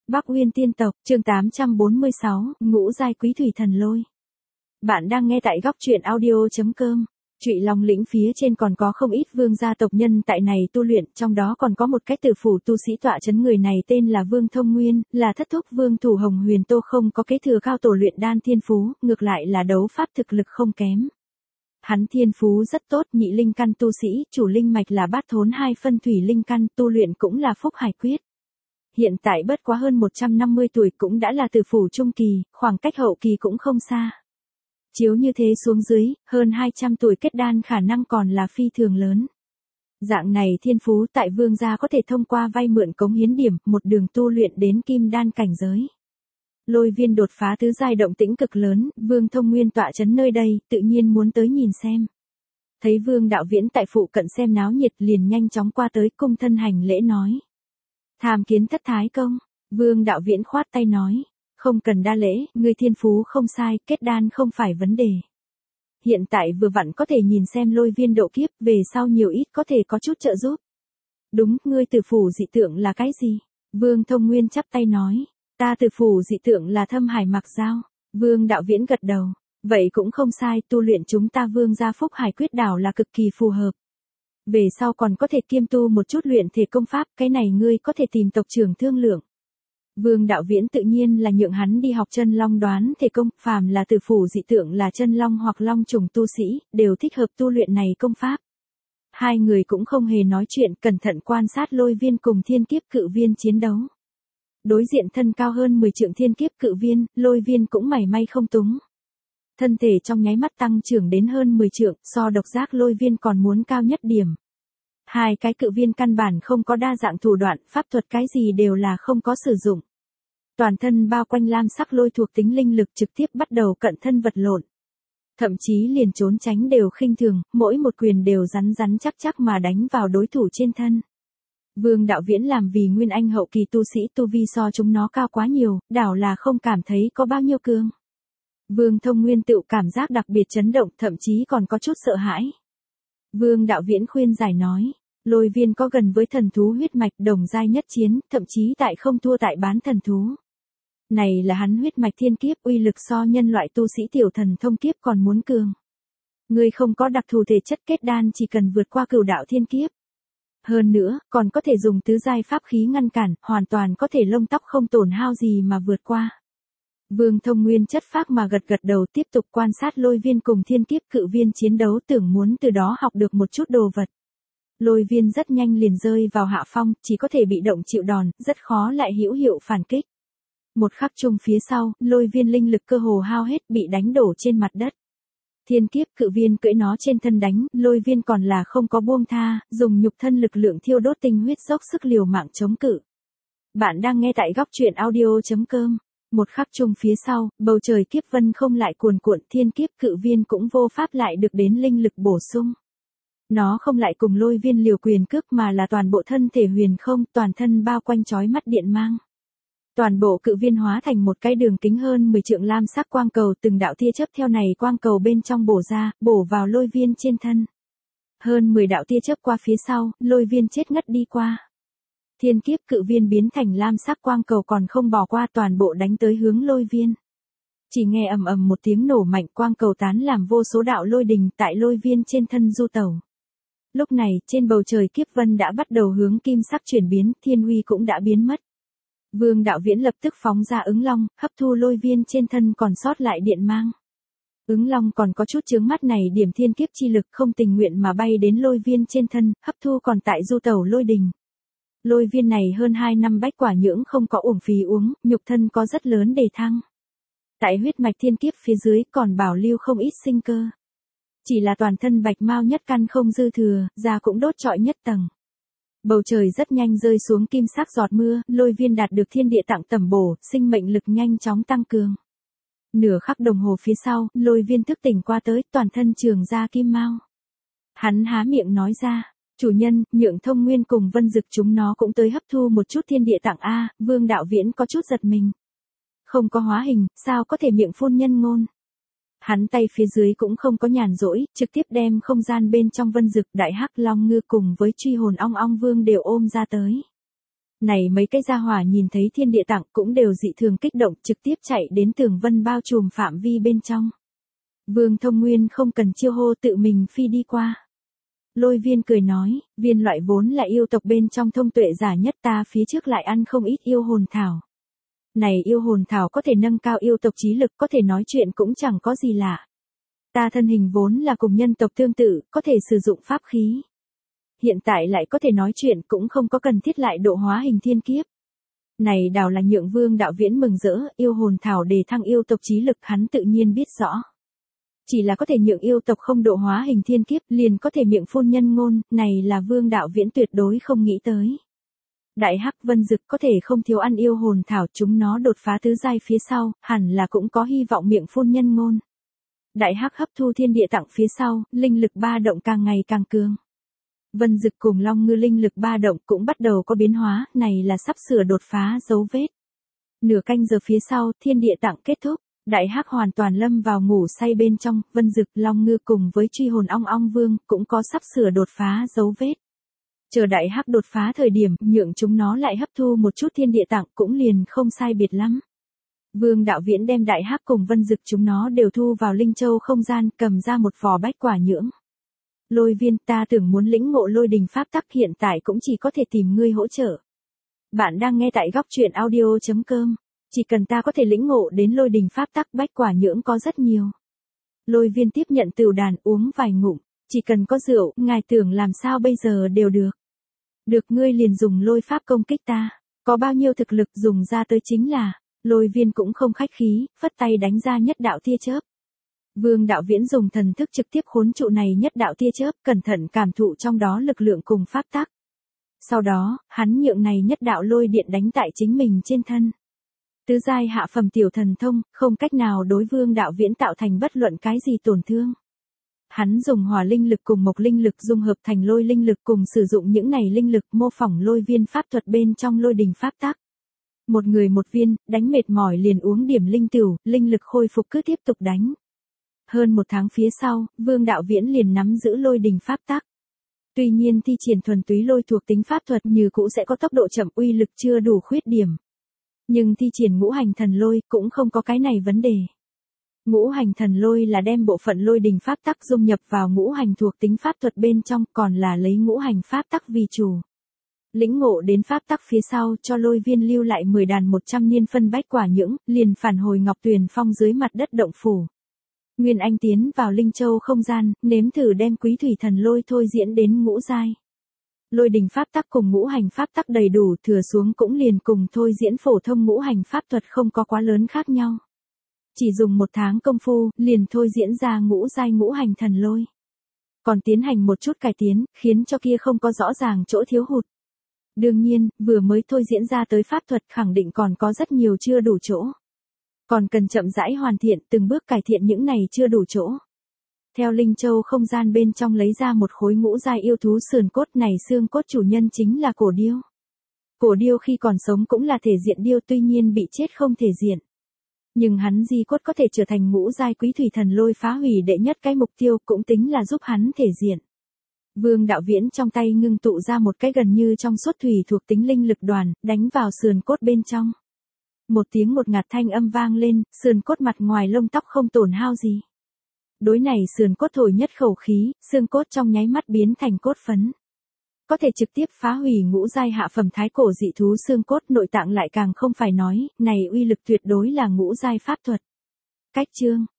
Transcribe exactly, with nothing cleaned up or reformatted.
Bắc Uyên tiên tộc, chương tám trăm bốn mươi sáu, ngũ giai quý thủy thần lôi. Bạn đang nghe tại góc truyện audio chấm com. Trụy Long lĩnh phía trên còn có không ít vương gia tộc nhân tại này tu luyện, trong đó còn có một cái tử phủ tu sĩ tọa chấn, người này tên là Vương Thông Nguyên, là thất thúc vương thủ Hồng Huyền Tô, không có kế thừa cao tổ luyện đan thiên phú, ngược lại là đấu pháp thực lực không kém. Hắn thiên phú rất tốt, nhị linh căn tu sĩ, chủ linh mạch là bát thốn hai phân thủy linh căn, tu luyện cũng là phúc hải quyết. Hiện tại bất quá hơn một trăm năm mươi tuổi, cũng đã là tử phủ trung kỳ, khoảng cách hậu kỳ cũng không xa. Chiếu như thế xuống dưới, hơn hai trăm tuổi kết đan khả năng còn là phi thường lớn. Dạng này thiên phú tại vương gia có thể thông qua vay mượn cống hiến điểm, một đường tu luyện đến kim đan cảnh giới. Lôi viên đột phá tứ giai động tĩnh cực lớn, Vương Thông Nguyên tọa chấn nơi đây, tự nhiên muốn tới nhìn xem. Thấy Vương Đạo Viễn tại phụ cận xem náo nhiệt, liền nhanh chóng qua tới cung thân hành lễ nói. Tham kiến thất thái công. Vương Đạo Viễn khoát tay nói. Không cần đa lễ, ngươi thiên phú không sai, kết đan không phải vấn đề. Hiện tại vừa vặn có thể nhìn xem lôi viên độ kiếp, về sau nhiều ít có thể có chút trợ giúp. Đúng, ngươi tử phủ dị tượng là cái gì? Vương Thông Nguyên chắp tay nói. Ta tử phủ dị tượng là thâm hải mặc dao. Vương Đạo Viễn gật đầu. Vậy cũng không sai, tu luyện chúng ta vương gia phúc hải quyết đảo là cực kỳ phù hợp. Về sau còn có thể kiêm tu một chút luyện thể công pháp, cái này ngươi có thể tìm tộc trưởng thương lượng. Vương Đạo Viễn tự nhiên là nhượng hắn đi học chân long đoán thể công, phàm là tử phủ dị tượng là chân long hoặc long trùng tu sĩ, đều thích hợp tu luyện này công pháp. Hai người cũng không hề nói chuyện, cẩn thận quan sát lôi viên cùng thiên kiếp cự viên chiến đấu. Đối diện thân cao hơn mười trượng thiên kiếp cự viên, lôi viên cũng mảy may không túng. Thân thể trong nháy mắt tăng trưởng đến hơn mười trượng, so độc giác lôi viên còn muốn cao nhất điểm. Hai cái cự viên căn bản không có đa dạng thủ đoạn, pháp thuật cái gì đều là không có sử dụng. Toàn thân bao quanh lam sắc lôi thuộc tính linh lực, trực tiếp bắt đầu cận thân vật lộn. Thậm chí liền trốn tránh đều khinh thường, mỗi một quyền đều rắn rắn chắc chắc mà đánh vào đối thủ trên thân. Vương Đạo Viễn làm vì nguyên anh hậu kỳ tu sĩ, tu vi so chúng nó cao quá nhiều, đảo là không cảm thấy có bao nhiêu cương. Vương Thông Nguyên tự cảm giác đặc biệt chấn động, thậm chí còn có chút sợ hãi. Vương Đạo Viễn khuyên giải nói, lôi viên có gần với thần thú huyết mạch, đồng giai nhất chiến, thậm chí tại không thua tại bán thần thú. Này là hắn huyết mạch thiên kiếp, uy lực so nhân loại tu sĩ tiểu thần thông kiếp còn muốn cường. Ngươi không có đặc thù thể chất kết đan, chỉ cần vượt qua cửu đạo thiên kiếp. Hơn nữa, còn có thể dùng tứ giai pháp khí ngăn cản, hoàn toàn có thể lông tóc không tổn hao gì mà vượt qua. Vương Thông Nguyên chất phác mà gật gật đầu, tiếp tục quan sát lôi viên cùng thiên kiếp cự viên chiến đấu, tưởng muốn từ đó học được một chút đồ vật. Lôi viên rất nhanh liền rơi vào hạ phong, chỉ có thể bị động chịu đòn, rất khó lại hữu hiệu phản kích. Một khắc chung phía sau, lôi viên linh lực cơ hồ hao hết, bị đánh đổ trên mặt đất. Thiên kiếp cự viên cưỡi nó trên thân đánh, lôi viên còn là không có buông tha, dùng nhục thân lực lượng thiêu đốt tinh huyết, dốc sức liều mạng chống cự. Bạn đang nghe tại góc truyện audio chấm com. Một khắc chung phía sau, bầu trời kiếp vân không lại cuồn cuộn, thiên kiếp cự viên cũng vô pháp lại được đến linh lực bổ sung. Nó không lại cùng lôi viên liều quyền cước, mà là toàn bộ thân thể huyền không, toàn thân bao quanh chói mắt điện mang. Toàn bộ cự viên hóa thành một cái đường kính hơn mười trượng lam sắc quang cầu, từng đạo tia chớp theo này quang cầu bên trong bổ ra, bổ vào lôi viên trên thân. Hơn mười đạo tia chớp qua phía sau, lôi viên chết ngất đi qua. Thiên kiếp cự viên biến thành lam sắc quang cầu còn không bỏ qua, toàn bộ đánh tới hướng lôi viên. Chỉ nghe ầm ầm một tiếng nổ mạnh, quang cầu tán làm vô số đạo lôi đình tại lôi viên trên thân du tẩu. Lúc này, trên bầu trời kiếp vân đã bắt đầu hướng kim sắc chuyển biến, thiên uy cũng đã biến mất. Vương Đạo Viễn lập tức phóng ra ứng long, hấp thu lôi viên trên thân còn sót lại điện mang. Ứng long còn có chút chướng mắt này điểm thiên kiếp chi lực, không tình nguyện mà bay đến lôi viên trên thân, hấp thu còn tại du tẩu lôi đình. Lôi viên này hơn hai năm bách quả nhưỡng không có uổng phí uống, nhục thân có rất lớn đề thăng. Tại huyết mạch thiên kiếp phía dưới còn bảo lưu không ít sinh cơ. Chỉ là toàn thân bạch mao nhất căn không dư thừa, da cũng đốt trọi nhất tầng. Bầu trời rất nhanh rơi xuống kim sắc giọt mưa, lôi viên đạt được thiên địa tặng tẩm bổ, sinh mệnh lực nhanh chóng tăng cường. Nửa khắc đồng hồ phía sau, lôi viên thức tỉnh qua tới, toàn thân trường ra kim mao. Hắn há miệng nói ra, chủ nhân, nhượng Thông Nguyên cùng Vân Dực chúng nó cũng tới hấp thu một chút thiên địa tặng a. Vương Đạo Viễn có chút giật mình. Không có hóa hình, sao có thể miệng phun nhân ngôn. Hắn tay phía dưới cũng không có nhàn rỗi, trực tiếp đem không gian bên trong Vân Dực, Đại Hắc Long Ngư cùng với truy hồn ong ong vương đều ôm ra tới. Này mấy cái gia hỏa nhìn thấy thiên địa tặng cũng đều dị thường kích động trực tiếp chạy đến tường vân bao trùm phạm vi bên trong. Vương Thông Nguyên không cần chiêu hô tự mình phi đi qua. Lôi Viên cười nói, viên loại vốn là yêu tộc bên trong thông tuệ giả nhất ta phía trước lại ăn không ít yêu hồn thảo. Này yêu hồn thảo có thể nâng cao yêu tộc trí lực có thể nói chuyện cũng chẳng có gì lạ. Ta thân hình vốn là cùng nhân tộc tương tự, có thể sử dụng pháp khí. Hiện tại lại có thể nói chuyện cũng không có cần thiết lại độ hóa hình thiên kiếp. Này đảo là nhượng Vương Đạo Viễn mừng rỡ, yêu hồn thảo đề thăng yêu tộc trí lực hắn tự nhiên biết rõ. Chỉ là có thể nhượng yêu tộc không độ hóa hình thiên kiếp liền có thể miệng phun nhân ngôn, này là Vương Đạo Viễn tuyệt đối không nghĩ tới. Đại Hắc Vân Dực có thể không thiếu ăn yêu hồn thảo chúng nó đột phá tứ giai phía sau, hẳn là cũng có hy vọng miệng phun nhân ngôn. Đại Hắc hấp thu thiên địa tặng phía sau, linh lực ba động càng ngày càng cường. Vân Dực cùng Long Ngư linh lực ba động cũng bắt đầu có biến hóa, này là sắp sửa đột phá dấu vết. Nửa canh giờ phía sau, thiên địa tặng kết thúc, Đại Hắc hoàn toàn lâm vào ngủ say bên trong, Vân Dực, Long Ngư cùng với truy hồn ong ong vương cũng có sắp sửa đột phá dấu vết. Chờ Đại Hắc đột phá thời điểm, nhượng chúng nó lại hấp thu một chút thiên địa tặng cũng liền không sai biệt lắm. Vương Đạo Viễn đem Đại Hắc cùng Vân Dực chúng nó đều thu vào Linh Châu không gian, cầm ra một vò bách quả nhưỡng. Lôi Viên, ta tưởng muốn lĩnh ngộ lôi đình pháp tắc hiện tại cũng chỉ có thể tìm ngươi hỗ trợ. Bạn đang nghe tại góc truyện audio chấm com. Chỉ cần ta có thể lĩnh ngộ đến lôi đình pháp tắc bách quả nhưỡng có rất nhiều. Lôi Viên tiếp nhận tửu đàn uống vài ngụm, chỉ cần có rượu, ngài tưởng làm sao bây giờ đều được. Được ngươi liền dùng lôi pháp công kích ta, có bao nhiêu thực lực dùng ra tới chính là, Lôi Viên cũng không khách khí, phất tay đánh ra nhất đạo tia chớp. Vương Đạo Viễn dùng thần thức trực tiếp khốn trụ này nhất đạo tia chớp, cẩn thận cảm thụ trong đó lực lượng cùng pháp tắc. Sau đó, hắn nhượng này nhất đạo lôi điện đánh tại chính mình trên thân. Tứ giai hạ phẩm tiểu thần thông, không cách nào đối Vương Đạo Viễn tạo thành bất luận cái gì tổn thương. Hắn dùng hỏa linh lực cùng mộc linh lực dung hợp thành lôi linh lực cùng sử dụng những này linh lực mô phỏng lôi viên pháp thuật bên trong lôi đình pháp tắc. Một người một viên, đánh mệt mỏi liền uống điểm linh tửu, linh lực khôi phục cứ tiếp tục đánh. Hơn một tháng phía sau, Vương Đạo Viễn liền nắm giữ lôi đình pháp tắc. Tuy nhiên thi triển thuần túy lôi thuộc tính pháp thuật như cũ sẽ có tốc độ chậm uy lực chưa đủ khuyết điểm. Nhưng thi triển ngũ hành thần lôi cũng không có cái này vấn đề. Ngũ hành thần lôi là đem bộ phận lôi đình pháp tắc dung nhập vào ngũ hành thuộc tính pháp thuật bên trong còn là lấy ngũ hành pháp tắc vì chủ. Lĩnh ngộ đến pháp tắc phía sau cho Lôi Viên lưu lại mười đàn một trăm niên phân bách quả nhưỡng, liền phản hồi Ngọc Tuyền Phong dưới mặt đất động phủ. Nguyên Anh tiến vào Linh Châu không gian, nếm thử đem quý thủy thần lôi thôi diễn đến ngũ giai. Lôi đình pháp tắc cùng ngũ hành pháp tắc đầy đủ thừa xuống cũng liền cùng thôi diễn phổ thông ngũ hành pháp thuật không có quá lớn khác nhau. Chỉ dùng một tháng công phu, liền thôi diễn ra ngũ giai ngũ hành thần lôi. Còn tiến hành một chút cải tiến, khiến cho kia không có rõ ràng chỗ thiếu hụt. Đương nhiên, vừa mới thôi diễn ra tới pháp thuật khẳng định còn có rất nhiều chưa đủ chỗ. Còn cần chậm rãi hoàn thiện từng bước cải thiện những này chưa đủ chỗ. Theo Linh Châu không gian bên trong lấy ra một khối ngũ giai yêu thú sườn cốt này xương cốt chủ nhân chính là cổ điêu. Cổ điêu khi còn sống cũng là thể diện điêu tuy nhiên bị chết không thể diện. Nhưng hắn di cốt có thể trở thành ngũ giai quý thủy thần lôi phá hủy đệ nhất cái mục tiêu cũng tính là giúp hắn thể diện. Vương Đạo Viễn trong tay ngưng tụ ra một cái gần như trong suốt thủy thuộc tính linh lực đoàn, đánh vào sườn cốt bên trong. Một tiếng một ngạt thanh âm vang lên, sườn cốt mặt ngoài lông tóc không tổn hao gì. Đối này sườn cốt thổi nhất khẩu khí, xương cốt trong nháy mắt biến thành cốt phấn. Có thể trực tiếp phá hủy ngũ giai hạ phẩm thái cổ dị thú xương cốt nội tạng lại càng không phải nói, này uy lực tuyệt đối là ngũ giai pháp thuật. Cách chương